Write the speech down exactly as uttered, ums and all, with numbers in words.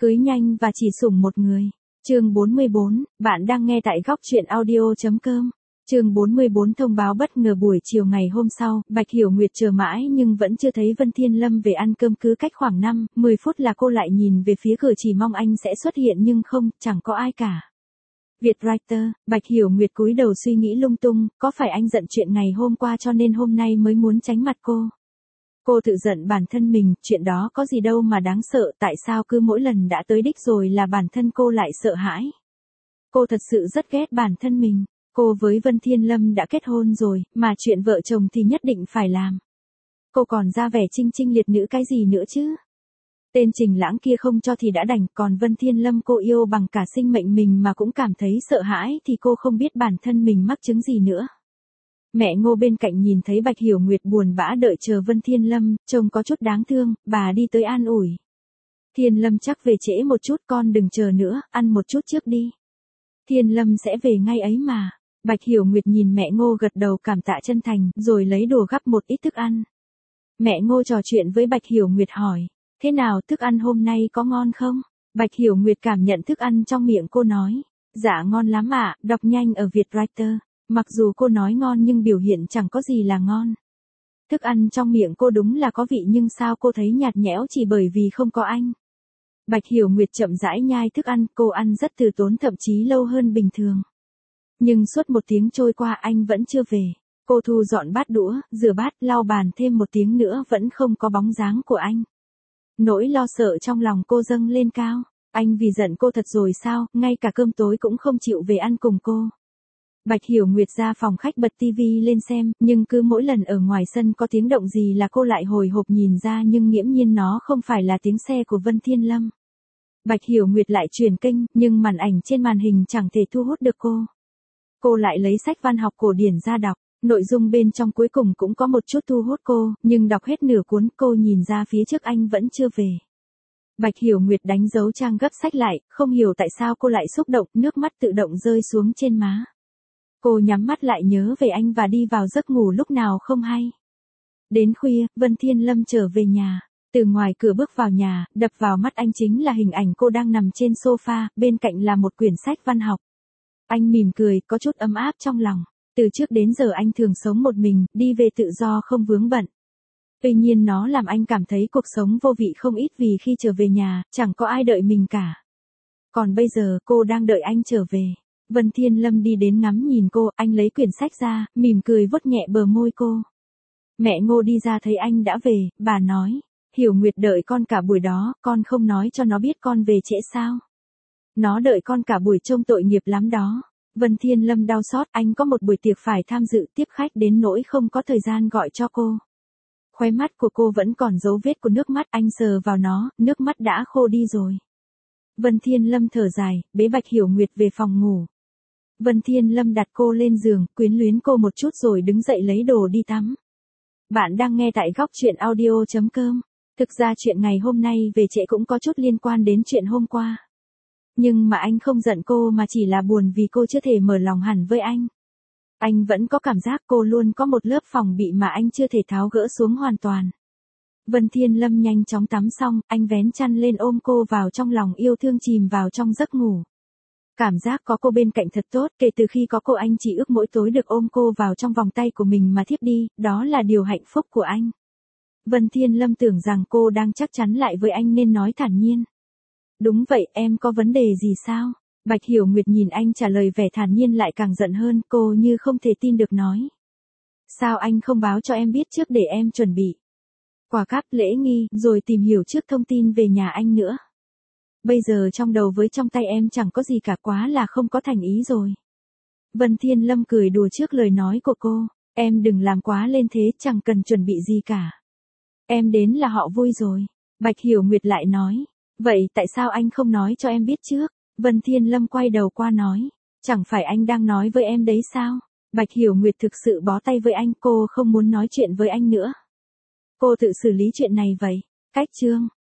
Cưới nhanh và chỉ sủng một người. Chương bốn mươi bốn, bạn đang nghe tại góc truyện audio.com. Chương bốn mươi bốn thông báo bất ngờ buổi chiều ngày hôm sau, Bạch Hiểu Nguyệt chờ mãi nhưng vẫn chưa thấy Vân Thiên Lâm về ăn cơm, cứ cách khoảng năm, mười phút là cô lại nhìn về phía cửa chỉ mong anh sẽ xuất hiện nhưng không, chẳng có ai cả. Vietwriter, Bạch Hiểu Nguyệt cúi đầu suy nghĩ lung tung, có phải anh giận chuyện ngày hôm qua cho nên hôm nay mới muốn tránh mặt cô? Cô tự giận bản thân mình, chuyện đó có gì đâu mà đáng sợ, tại sao cứ mỗi lần đã tới đích rồi là bản thân cô lại sợ hãi? Cô thật sự rất ghét bản thân mình. Cô với Vân Thiên Lâm đã kết hôn rồi, mà chuyện vợ chồng thì nhất định phải làm. Cô còn ra vẻ trinh trinh liệt nữ cái gì nữa chứ? Tên Trình Lãng kia không cho thì đã đành, còn Vân Thiên Lâm cô yêu bằng cả sinh mệnh mình mà cũng cảm thấy sợ hãi thì cô không biết bản thân mình mắc chứng gì nữa. Mẹ Ngô bên cạnh nhìn thấy Bạch Hiểu Nguyệt buồn bã đợi chờ Vân Thiên Lâm, trông có chút đáng thương, bà đi tới an ủi. Thiên Lâm chắc về trễ một chút, con đừng chờ nữa, ăn một chút trước đi. Thiên Lâm sẽ về ngay ấy mà. Bạch Hiểu Nguyệt nhìn mẹ Ngô gật đầu cảm tạ chân thành, rồi lấy đồ gắp một ít thức ăn. Mẹ Ngô trò chuyện với Bạch Hiểu Nguyệt hỏi, thế nào, thức ăn hôm nay có ngon không? Bạch Hiểu Nguyệt cảm nhận thức ăn trong miệng cô nói, dạ ngon lắm ạ, đọc nhanh ở Vietwriter. Mặc dù cô nói ngon nhưng biểu hiện chẳng có gì là ngon. Thức ăn trong miệng cô đúng là có vị nhưng sao cô thấy nhạt nhẽo chỉ bởi vì không có anh. Bạch Hiểu Nguyệt chậm rãi nhai thức ăn, cô ăn rất từ tốn thậm chí lâu hơn bình thường. Nhưng suốt một tiếng trôi qua anh vẫn chưa về. Cô thu dọn bát đũa, rửa bát, lau bàn thêm một tiếng nữa vẫn không có bóng dáng của anh. Nỗi lo sợ trong lòng cô dâng lên cao. Anh vì giận cô thật rồi sao, ngay cả cơm tối cũng không chịu về ăn cùng cô. Bạch Hiểu Nguyệt ra phòng khách bật tivi lên xem, nhưng cứ mỗi lần ở ngoài sân có tiếng động gì là cô lại hồi hộp nhìn ra nhưng nghiễm nhiên nó không phải là tiếng xe của Vân Thiên Lâm. Bạch Hiểu Nguyệt lại chuyển kênh, nhưng màn ảnh trên màn hình chẳng thể thu hút được cô. Cô lại lấy sách văn học cổ điển ra đọc, nội dung bên trong cuối cùng cũng có một chút thu hút cô, nhưng đọc hết nửa cuốn cô nhìn ra phía trước anh vẫn chưa về. Bạch Hiểu Nguyệt đánh dấu trang gấp sách lại, không hiểu tại sao cô lại xúc động, nước mắt tự động rơi xuống trên má. Cô nhắm mắt lại nhớ về anh và đi vào giấc ngủ lúc nào không hay. Đến khuya, Vân Thiên Lâm trở về nhà. Từ ngoài cửa bước vào nhà, đập vào mắt anh chính là hình ảnh cô đang nằm trên sofa, bên cạnh là một quyển sách văn học. Anh mỉm cười, có chút ấm áp trong lòng. Từ trước đến giờ anh thường sống một mình, đi về tự do không vướng bận. Tuy nhiên nó làm anh cảm thấy cuộc sống vô vị không ít vì khi trở về nhà, chẳng có ai đợi mình cả. Còn bây giờ, cô đang đợi anh trở về. Vân Thiên Lâm đi đến ngắm nhìn cô, anh lấy quyển sách ra, mỉm cười vuốt nhẹ bờ môi cô. Mẹ Ngô đi ra thấy anh đã về, bà nói, Hiểu Nguyệt đợi con cả buổi đó, con không nói cho nó biết con về trễ sao. Nó đợi con cả buổi trông tội nghiệp lắm đó. Vân Thiên Lâm đau xót, anh có một buổi tiệc phải tham dự, tiếp khách đến nỗi không có thời gian gọi cho cô. Khóe mắt của cô vẫn còn dấu vết của nước mắt, anh sờ vào nó, nước mắt đã khô đi rồi. Vân Thiên Lâm thở dài, bế Bạch Hiểu Nguyệt về phòng ngủ. Vân Thiên Lâm đặt cô lên giường, quyến luyến cô một chút rồi đứng dậy lấy đồ đi tắm. Bạn đang nghe tại góc truyện audio.com. Thực ra chuyện ngày hôm nay về trễ cũng có chút liên quan đến chuyện hôm qua. Nhưng mà anh không giận cô mà chỉ là buồn vì cô chưa thể mở lòng hẳn với anh. Anh vẫn có cảm giác cô luôn có một lớp phòng bị mà anh chưa thể tháo gỡ xuống hoàn toàn. Vân Thiên Lâm nhanh chóng tắm xong, anh vén chăn lên ôm cô vào trong lòng yêu thương chìm vào trong giấc ngủ. Cảm giác có cô bên cạnh thật tốt, kể từ khi có cô anh chỉ ước mỗi tối được ôm cô vào trong vòng tay của mình mà thiếp đi, đó là điều hạnh phúc của anh. Vân Thiên Lâm tưởng rằng cô đang chắc chắn lại với anh nên nói thản nhiên. Đúng vậy, em có vấn đề gì sao? Bạch Hiểu Nguyệt nhìn anh trả lời vẻ thản nhiên lại càng giận hơn, cô như không thể tin được nói. Sao anh không báo cho em biết trước để em chuẩn bị quà cáp lễ nghi, rồi tìm hiểu trước thông tin về nhà anh nữa. Bây giờ trong đầu với trong tay em chẳng có gì cả, quá là không có thành ý rồi. Vân Thiên Lâm cười đùa trước lời nói của cô, em đừng làm quá lên thế, chẳng cần chuẩn bị gì cả. Em đến là họ vui rồi. Bạch Hiểu Nguyệt lại nói, vậy tại sao anh không nói cho em biết trước? Vân Thiên Lâm quay đầu qua nói, chẳng phải anh đang nói với em đấy sao? Bạch Hiểu Nguyệt thực sự bó tay với anh, cô không muốn nói chuyện với anh nữa. Cô tự xử lý chuyện này vậy. Cách chương